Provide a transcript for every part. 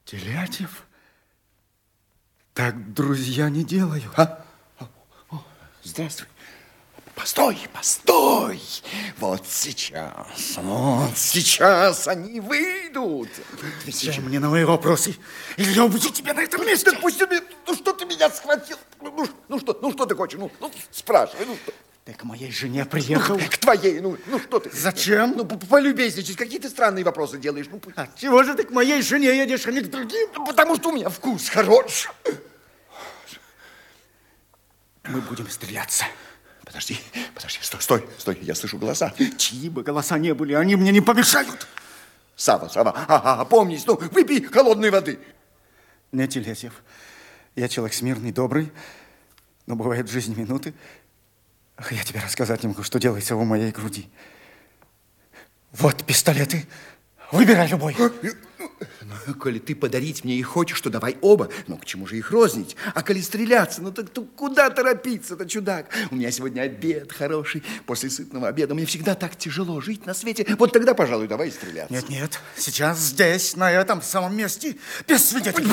Телятев? Так друзья не делают. А? Здравствуй. Постой, постой. Вот сейчас они выйдут. Отвечай мне на мои вопросы, или я убью тебя на этом месте. Да пусть тебе, ну что ты меня схватил? Ну что ты хочешь? Ну спрашивай, ну что? Ты к моей жене приехал. К твоей, ну что ты? Зачем? Ну, полюбезничать, какие ты странные вопросы делаешь. Ну, чего же ты к моей жене едешь, а не к другим? Ну, потому что у меня вкус хорош. Мы будем стреляться. Подожди, стой, я слышу голоса. Чьи бы голоса не были, они мне не помешают. Сава, опомнись, ну, выпей холодной воды. Нет, Телятев, я человек смирный, добрый, но бывают в жизни минуты. Ах, я тебе рассказать не могу, что делается в моей груди. Вот пистолеты. Выбирай любой. Ну, коли ты подарить мне их хочешь, то давай оба. Ну, к чему же их рознить? А коли стреляться, ну так куда торопиться-то, чудак? У меня сегодня обед хороший. После сытного обеда мне всегда так тяжело жить на свете. Вот тогда, пожалуй, давай стреляться. Нет, сейчас здесь, на этом самом месте, без свидетелей.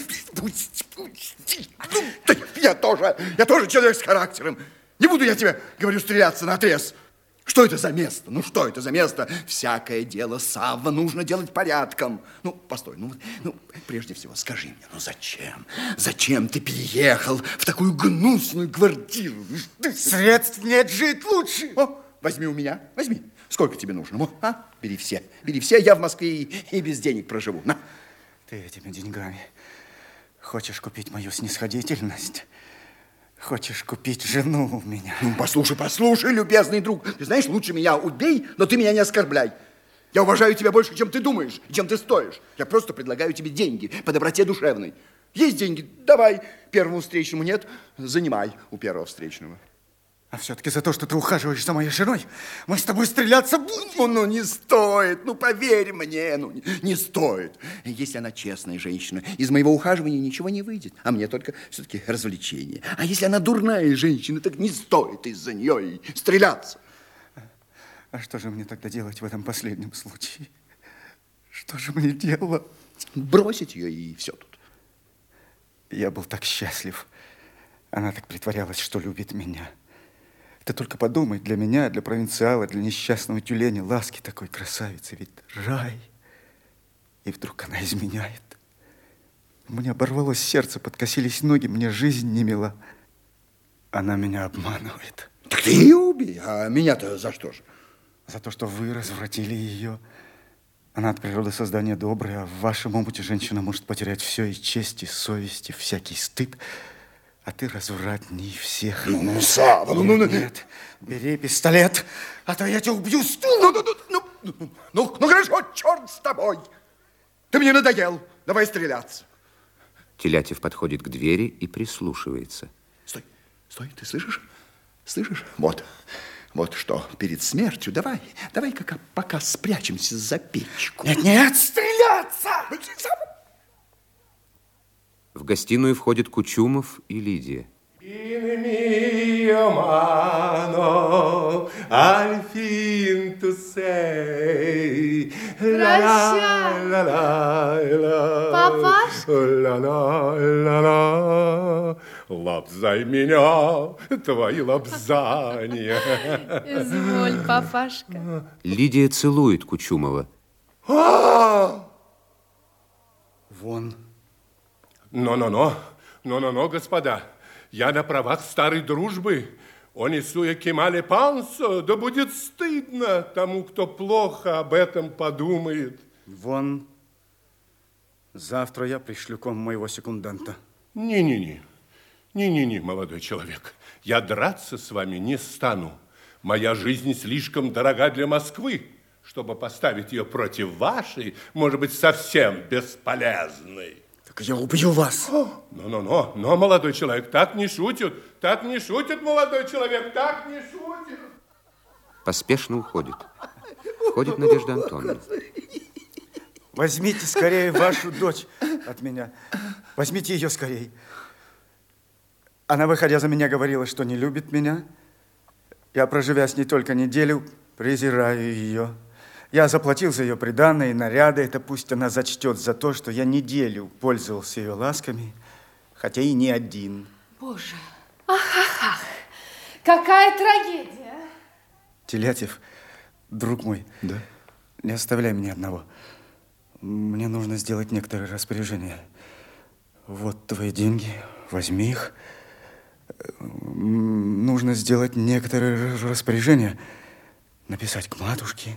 Пусти. Я тоже человек с характером. Не буду я тебе, говорю, стреляться наотрез. Что это за место? Ну, что это за место? Всякое дело, Савва, нужно делать порядком. Ну, постой, ну, прежде всего, скажи мне, ну, зачем? Зачем ты переехал в такую гнусную квартиру? Средств нет, жить лучше. О, возьми у меня, возьми. Сколько тебе нужно? Ну, бери все, я в Москве и без денег проживу. На. Ты этими деньгами хочешь купить мою снисходительность? Хочешь купить жену у меня? Ну, послушай, любезный друг. Ты знаешь, лучше меня убей, но ты меня не оскорбляй. Я уважаю тебя больше, чем ты думаешь, чем ты стоишь. Я просто предлагаю тебе деньги по доброте душевной. Есть деньги, давай. Первому встречному нет, занимай у первого встречного. А все-таки за то, что ты ухаживаешь за моей женой, мы с тобой стреляться будем. Ну, не стоит, ну, поверь мне, ну, не стоит. Если она честная женщина, из моего ухаживания ничего не выйдет, а мне только все-таки развлечение. А если она дурная женщина, так не стоит из-за нее и стреляться. А что же мне тогда делать в этом последнем случае? Что же мне делать? Бросить ее и все тут. Я был так счастлив. Она так притворялась, что любит меня. Ты только подумай, для меня, для провинциала, для несчастного тюленя, ласки такой красавицы, ведь рай. И вдруг она изменяет. У меня оборвалось сердце, подкосились ноги, мне жизнь не мила. Она меня обманывает. Так ты ее убей, а меня-то за что же? За то, что вы развратили ее. Она от природы создания добрая, а в вашем омуте женщина может потерять все, и честь, и совесть, и всякий стыд. А ты развратней всех. Ну, Сава, Нет, бери пистолет, а то я тебя убью стулом. Ну, хорошо, черт с тобой. Ты мне надоел, давай стреляться. Телятев подходит к двери и прислушивается. Стой, ты слышишь? Слышишь? Вот что, перед смертью давай-ка пока спрячемся за печку. Нет, стреляться! В гостиную входят Кучумов и Лидия. Лобзай меня, твои лобзания. Изволь, папашка. Лидия целует Кучумова. Вон. Но, господа, я на правах старой дружбы. Онесуя кемале пансо, да будет стыдно тому, кто плохо об этом подумает. Вон. Завтра я пришлю к вам моего секунданта. Не, молодой человек. Я драться с вами не стану. Моя жизнь слишком дорога для Москвы, чтобы поставить ее против вашей, может быть, совсем бесполезной. Так я убью вас. Но, молодой человек, так не шутят, молодой человек, так не шутят. Поспешно уходит. Входит Надежда Антоновна. Возьмите скорее вашу дочь от меня. Возьмите ее скорее. Она, выходя за меня, говорила, что не любит меня. Я, проживя с ней только неделю, презираю ее. Я заплатил за ее приданое и наряды. Это пусть она зачтет за то, что я неделю пользовался ее ласками, хотя и не один. Боже, ах, какая трагедия. Телятев, друг мой, Да? не оставляй меня одного. Мне нужно сделать некоторые распоряжения. Вот твои деньги, возьми их. Нужно сделать некоторые распоряжения. Написать к матушке.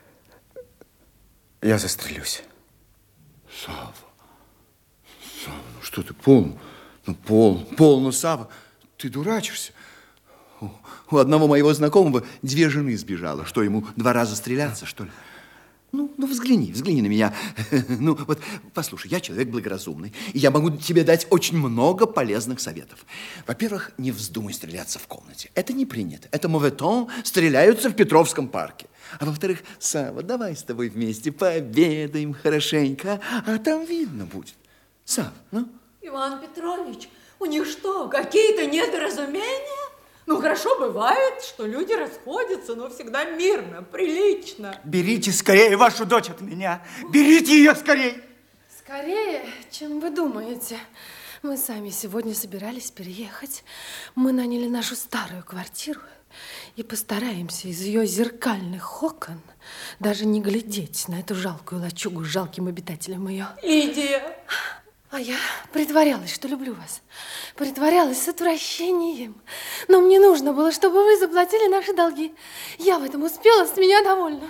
Я застрелюсь. Сава, ну что ты, полно, Сава, ты дурачишься. У одного моего знакомого 2 жены сбежало. Что, ему 2 раза стреляться, что ли? Ну, взгляни на меня. Ну, вот, послушай, я человек благоразумный, и я могу тебе дать очень много полезных советов. Во-первых, не вздумай стреляться в комнате. Это не принято. Это моветон, стреляются в Петровском парке. А во-вторых, Сава, давай с тобой вместе пообедаем хорошенько, а там видно будет. Сава, ну? Иван Петрович, у них что, какие-то недоразумения? Ну, хорошо бывает, что люди расходятся, но всегда мирно, прилично. Берите скорее вашу дочь от меня. Берите ее скорее. Скорее, чем вы думаете. Мы сами сегодня собирались переехать. Мы наняли нашу старую квартиру и постараемся из ее зеркальных окон даже не глядеть на эту жалкую лачугу с жалким обитателем ее. Лидия! А я притворялась, что люблю вас. Притворялась с отвращением. Но мне нужно было, чтобы вы заплатили наши долги. Я в этом успела, с меня довольна.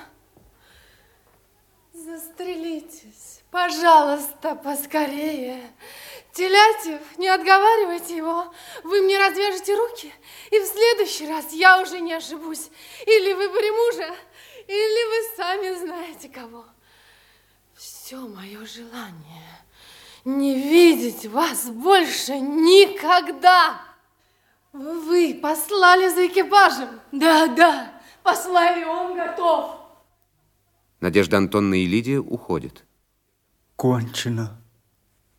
Застрелитесь, пожалуйста, поскорее. Телятев, не отговаривайте его. Вы мне развяжете руки, и в следующий раз я уже не ошибусь. Или выберем мужа, или вы сами знаете кого. Все мое желание не видеть вас больше никогда. Вы послали за экипажем? Да, послали, он готов. Надежда Антоновна и Лидия уходят. Кончено.